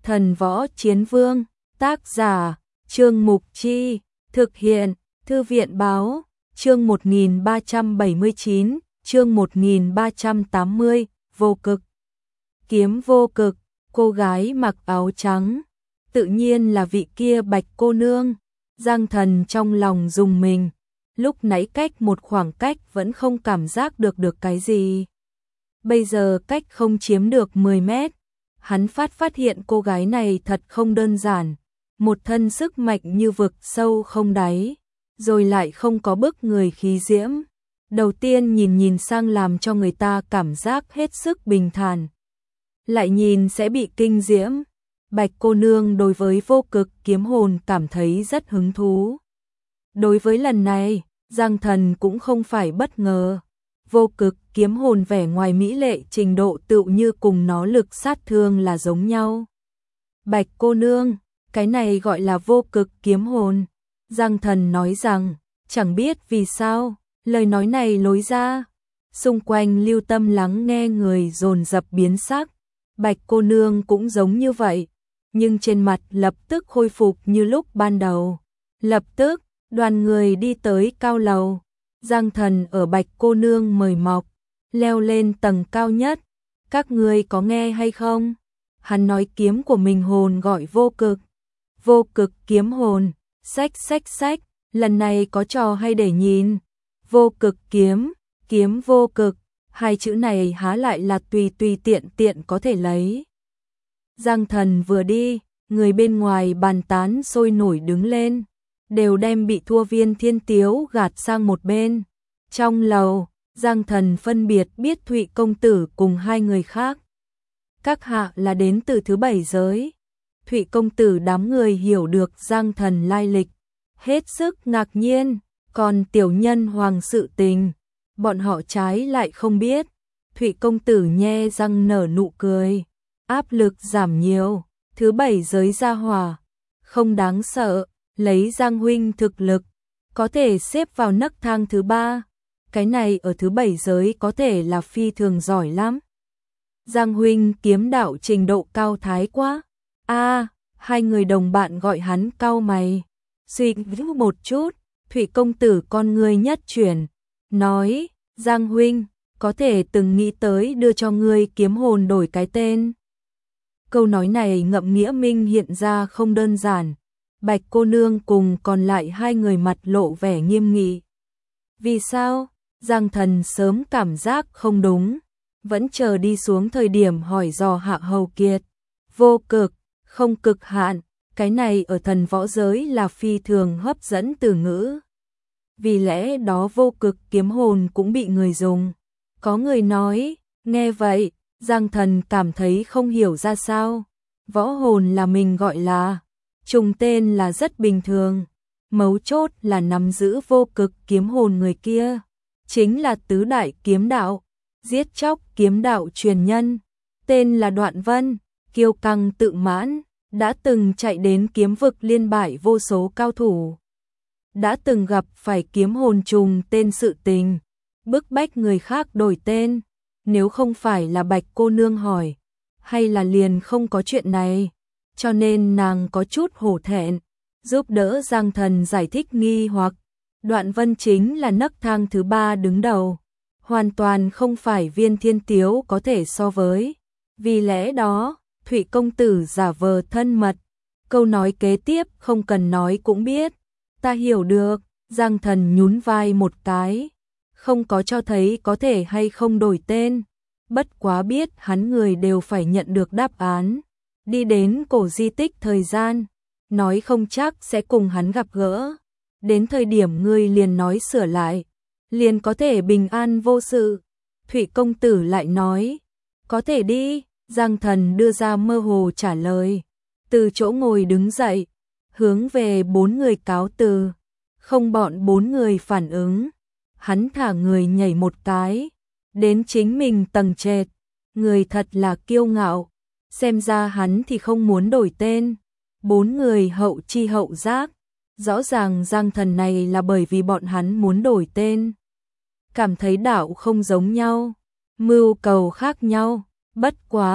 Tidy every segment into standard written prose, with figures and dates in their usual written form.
Thần Võ Chiến Vương, tác giả, Trương Mục Chi, thực hiện, Thư viện Báo, chương 1379, chương 1380, vô cực. Kiếm vô cực, cô gái mặc áo trắng, tự nhiên là vị kia Bạch cô nương. Giang Thần trong lòng rùng mình, lúc nãy cách một khoảng cách vẫn không cảm giác được cái gì. Bây giờ cách không chiếm được 10 mét, hắn phát hiện cô gái này thật không đơn giản, một thân sức mạnh như vực sâu không đáy, rồi lại không có bức người khí diễm. Đầu tiên nhìn sang làm cho người ta cảm giác hết sức bình thản, lại nhìn sẽ bị kinh diễm. Bạch cô nương đối với vô cực kiếm hồn cảm thấy rất hứng thú. Đối với lần này, Giang Thần cũng không phải bất ngờ. Vô cực kiếm hồn vẻ ngoài mỹ lệ trình độ tựu như cùng nó lực sát thương là giống nhau. Bạch cô nương, cái này gọi là vô cực kiếm hồn. Giang Thần nói rằng, chẳng biết vì sao, lời nói này lối ra. Xung quanh lưu tâm lắng nghe người dồn dập biến sắc. Bạch cô nương cũng giống như vậy, nhưng trên mặt lập tức khôi phục như lúc ban đầu. Lập tức, đoàn người đi tới cao lầu. Giang Thần ở Bạch cô nương mời mọc, leo lên tầng cao nhất. Các ngươi có nghe hay không? Hắn nói kiếm của mình hồn gọi vô cực. Vô cực kiếm hồn, sách, lần này có trò hay để nhìn. Vô cực kiếm, kiếm vô cực, hai chữ này há lại là tùy tiện có thể lấy. Giang Thần vừa đi, người bên ngoài bàn tán sôi nổi đứng lên, đều đem bị thua Viên Thiên Tiếu gạt sang một bên. Trong lầu, Giang Thần phân biệt biết Thụy công tử cùng hai người khác. Các hạ là đến từ thứ 7 giới. Thụy công tử đám người hiểu được Giang Thần lai lịch, hết sức ngạc nhiên, còn tiểu nhân hoàng sự tình, bọn họ trái lại không biết. Thụy công tử nhe răng nở nụ cười, áp lực giảm nhiều, thứ 7 giới gia hỏa, không đáng sợ, lấy Giang huynh thực lực, có thể xếp vào nấc thang thứ 3, cái này ở thứ 7 giới có thể là phi thường giỏi lắm. Giang huynh kiếm đạo trình độ cao thái quá. Hai người đồng bạn gọi hắn cau mày. Suy nghĩ một chút, Thụy công tử con ngươi nhất chuyển, nói, Giang huynh, có thể từng nghĩ tới đưa cho ngươi kiếm hồn đổi cái tên. Câu nói này ngậm nghĩa minh hiện ra không đơn giản. Bạch cô nương cùng còn lại hai người mặt lộ vẻ nghiêm nghị. Vì sao? Giang Thần sớm cảm giác không đúng, vẫn chờ đi xuống thời điểm hỏi dò Hạ Hầu Kiệt. Vô cực, không cực hạn, cái này ở thần võ giới là phi thường hấp dẫn từ ngữ. Vì lẽ đó vô cực kiếm hồn cũng bị người dùng. Có người nói, nghe vậy, Giang Thần cảm thấy không hiểu ra sao. Võ hồn là mình gọi là, trùng tên là rất bình thường. Mấu chốt là nắm giữ vô cực kiếm hồn người kia, chính là tứ đại kiếm đạo, giết chóc kiếm đạo truyền nhân. Tên là Đoạn Vân, kiêu căng tự mãn, đã từng chạy đến kiếm vực liên bại vô số cao thủ. Đã từng gặp phải kiếm hồn trùng tên sự tình, bức bách người khác đổi tên. Nếu không phải là Bạch cô nương hỏi, hay là liền không có chuyện này, cho nên nàng có chút hổ thẹn, giúp đỡ Giang Thần giải thích nghi hoặc. Đoạn Vân chính là nấc thang thứ 3 đứng đầu, hoàn toàn không phải Viên Thiên Tiếu có thể so với. Vì lẽ đó, Thụy công tử giả vờ thân mật, câu nói kế tiếp không cần nói cũng biết. Ta hiểu được. Giang Thần nhún vai một cái, không có cho thấy có thể hay không đổi tên, bất quá biết hắn người đều phải nhận được đáp án. Đi đến cổ di tích thời gian, nói không chắc sẽ cùng hắn gặp gỡ, đến thời điểm ngươi liền nói sửa lại, liền có thể bình an vô sự. Thụy công tử lại nói, có thể đi. Giang Thần đưa ra mơ hồ trả lời, từ chỗ ngồi đứng dậy, hướng về 4 người cáo từ. Không bọn 4 người phản ứng, hắn thả người nhảy một cái, đến chính mình tầng trệt. Người thật là kiêu ngạo, xem ra hắn thì không muốn đổi tên. 4 người hậu chi hậu giác, rõ ràng Giang Thần này là bởi vì bọn hắn muốn đổi tên. Cảm thấy đạo không giống nhau, mưu cầu khác nhau, bất quá,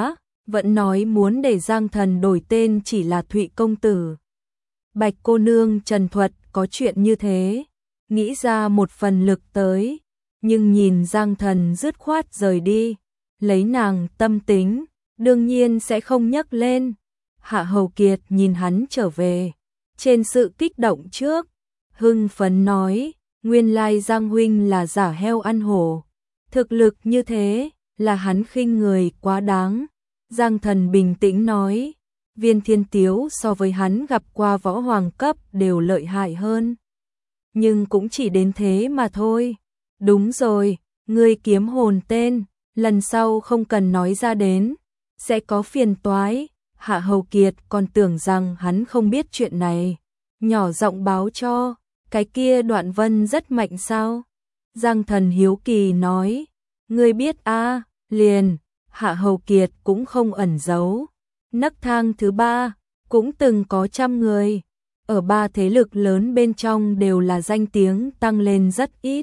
vẫn nói muốn để Giang Thần đổi tên chỉ là Thụy công tử. Bạch cô nương trần thuật có chuyện như thế, nghĩ ra một phần lực tới, nhưng nhìn Giang Thần dứt khoát rời đi, lấy nàng tâm tính, đương nhiên sẽ không nhắc lên. Hạ Hầu Kiệt nhìn hắn trở về, trên sự kích động trước, hưng phấn nói, nguyên lai Giang huynh là giả heo ăn hổ, thực lực như thế, là hắn khinh người quá đáng. Giang Thần bình tĩnh nói, Viên Thiên Tiếu so với hắn gặp qua võ hoàng cấp đều lợi hại hơn. Nhưng cũng chỉ đến thế mà thôi. Đúng rồi, ngươi kiếm hồn tên, lần sau không cần nói ra đến, sẽ có phiền toái. Hạ Hầu Kiệt còn tưởng rằng hắn không biết chuyện này, nhỏ giọng báo cho, cái kia Đoạn Vân rất mạnh sao? Giang Thần hiếu kỳ nói, ngươi biết a? Liền, Hạ Hầu Kiệt cũng không ẩn giấu. Nấc thang thứ 3, cũng từng có trăm người, ở 3 thế lực lớn bên trong đều là danh tiếng tăng lên rất ít.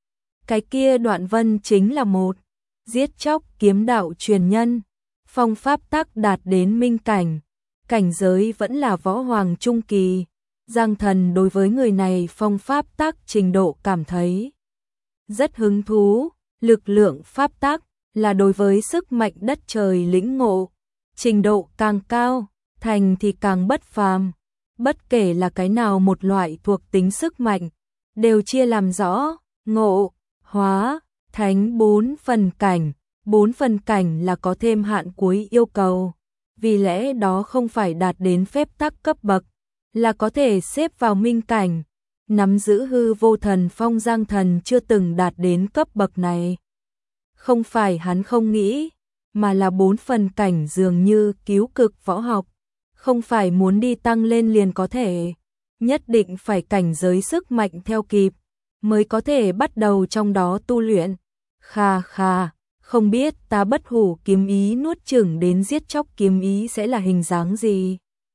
Cái kia Đoạn Vân chính là một giết chóc kiếm đạo truyền nhân, phong pháp tắc đạt đến minh cảnh, cảnh giới vẫn là võ hoàng trung kỳ. Giang Thần đối với người này phong pháp tắc trình độ cảm thấy rất hứng thú, lực lượng pháp tắc là đối với sức mạnh đất trời lĩnh ngộ, trình độ càng cao, thành thì càng bất phàm. Bất kể là cái nào một loại thuộc tính sức mạnh, đều chia làm rõ, ngộ, hóa, thánh 4 phần cảnh. 4 phần cảnh là có thêm hạn cuối yêu cầu, vì lẽ đó không phải đạt đến phép tắc cấp bậc, là có thể xếp vào minh cảnh. Nắm giữ hư vô thần phong Giang Thần chưa từng đạt đến cấp bậc này. Không phải hắn không nghĩ, mà là 4 phần cảnh dường như cứu cực võ học, không phải muốn đi tăng lên liền có thể, nhất định phải cảnh giới sức mạnh theo kịp, mới có thể bắt đầu trong đó tu luyện. Khà khà, không biết ta bất hủ kiếm ý nuốt chửng đến giết chóc kiếm ý sẽ là hình dáng gì?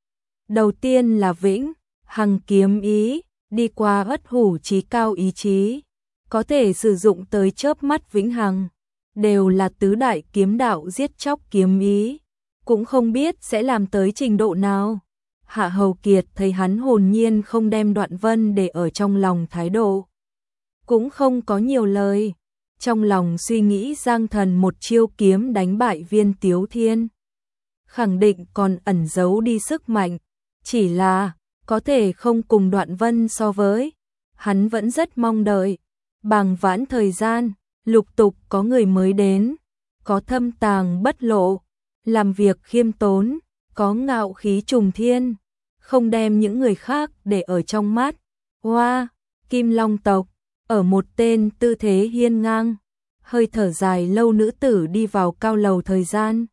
Đầu tiên là vĩnh hằng kiếm ý, đi qua ất hủ chí cao ý chí, có thể sử dụng tới chớp mắt vĩnh hằng, đều là tứ đại kiếm đạo giết chóc kiếm ý, cũng không biết sẽ làm tới trình độ nào. Hạ Hầu Kiệt thấy hắn hồn nhiên không đem Đoạn Vân để ở trong lòng thái độ, cũng không có nhiều lời, trong lòng suy nghĩ Giang Thần một chiêu kiếm đánh bại Viên Tiếu Thiên, khẳng định còn ẩn giấu đi sức mạnh, chỉ là có thể không cùng Đoạn Vân so với, hắn vẫn rất mong đợi. Bàng vãn thời gian, lục tục có người mới đến, có thâm tàng bất lộ, làm việc khiêm tốn, có ngạo khí trùng thiên, không đem những người khác để ở trong mắt. Hoa, Kim Long tộc, ở một tên tư thế hiên ngang, hơi thở dài lâu nữ tử đi vào cao lầu thời gian.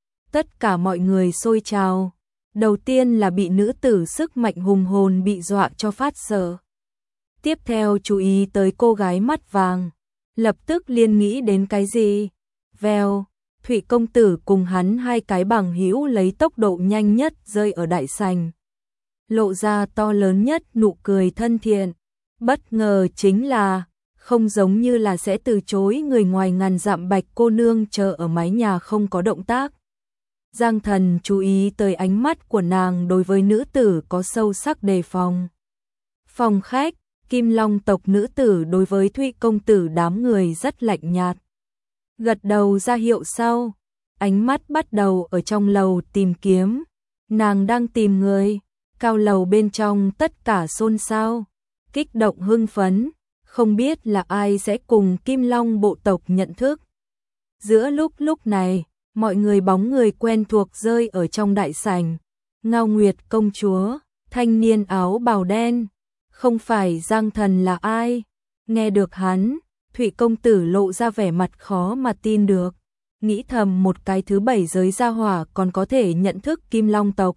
Tất cả mọi người xôi trào, đầu tiên là bị nữ tử sức mạnh hùng hồn bị dọa cho phát sợ. Tiếp theo chú ý tới cô gái mắt vàng, lập tức liên nghĩ đến cái gì? Vèo, Thụy công tử cùng hắn hai cái bằng hữu lấy tốc độ nhanh nhất rơi ở đại sảnh, lộ ra to lớn nhất nụ cười thân thiện. Bất ngờ chính là, không giống như là sẽ từ chối người ngoài ngàn dặm Bạch cô nương chờ ở mái nhà không có động tác. Giang Thần chú ý tới ánh mắt của nàng đối với nữ tử có sâu sắc đề phòng. Phòng khách, Kim Long tộc nữ tử đối với Thụy công tử đám người rất lạnh nhạt. Gật đầu ra hiệu sau, ánh mắt bắt đầu ở trong lầu tìm kiếm. Nàng đang tìm người, cao lầu bên trong tất cả xôn xao, kích động hưng phấn, không biết là ai sẽ cùng Kim Long bộ tộc nhận thức. Giữa lúc này, mọi người bóng người quen thuộc rơi ở trong đại sảnh. Ngao Nguyệt công chúa, thanh niên áo bào đen, không phải Giang Thần là ai? Nghe được hắn, Thụy công tử lộ ra vẻ mặt khó mà tin được, nghĩ thầm một cái thứ 7 giới gia hỏa còn có thể nhận thức Kim Long tộc.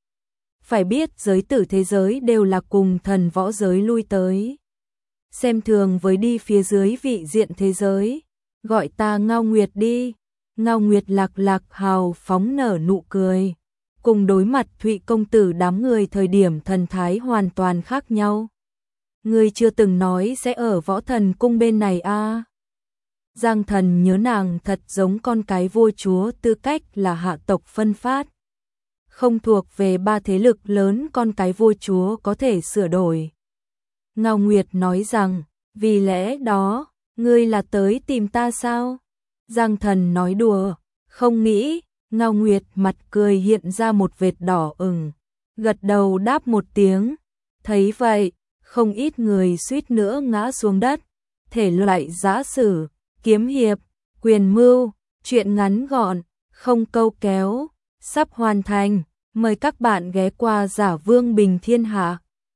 Phải biết giới tử thế giới đều là cùng thần võ giới lui tới, xem thường với đi phía dưới vị diện thế giới. Gọi ta Ngao Nguyệt đi. Ngao Nguyệt lạc hào phóng nở nụ cười, cùng đối mặt Thụy công tử đám người thời điểm thần thái hoàn toàn khác nhau. Ngươi chưa từng nói sẽ ở Võ Thần cung bên này a? Giang Thần nhớ nàng thật giống con cái vua chúa, tư cách là hạ tộc phân phát. Không thuộc về ba thế lực lớn, con cái vua chúa có thể sửa đổi. Ngao Nguyệt nói rằng, vì lẽ đó, ngươi là tới tìm ta sao? Giang Thần nói đùa, không nghĩ. Ngao Nguyệt mặt cười hiện ra một vệt đỏ ửng, gật đầu đáp một tiếng. Thấy vậy, không ít người suýt nữa ngã xuống đất. Thể loại giã sử, kiếm hiệp, quyền mưu, truyện ngắn gọn, không câu kéo, sắp hoàn thành. Mời các bạn ghé qua Giả Vương Bình Thiên Hạ.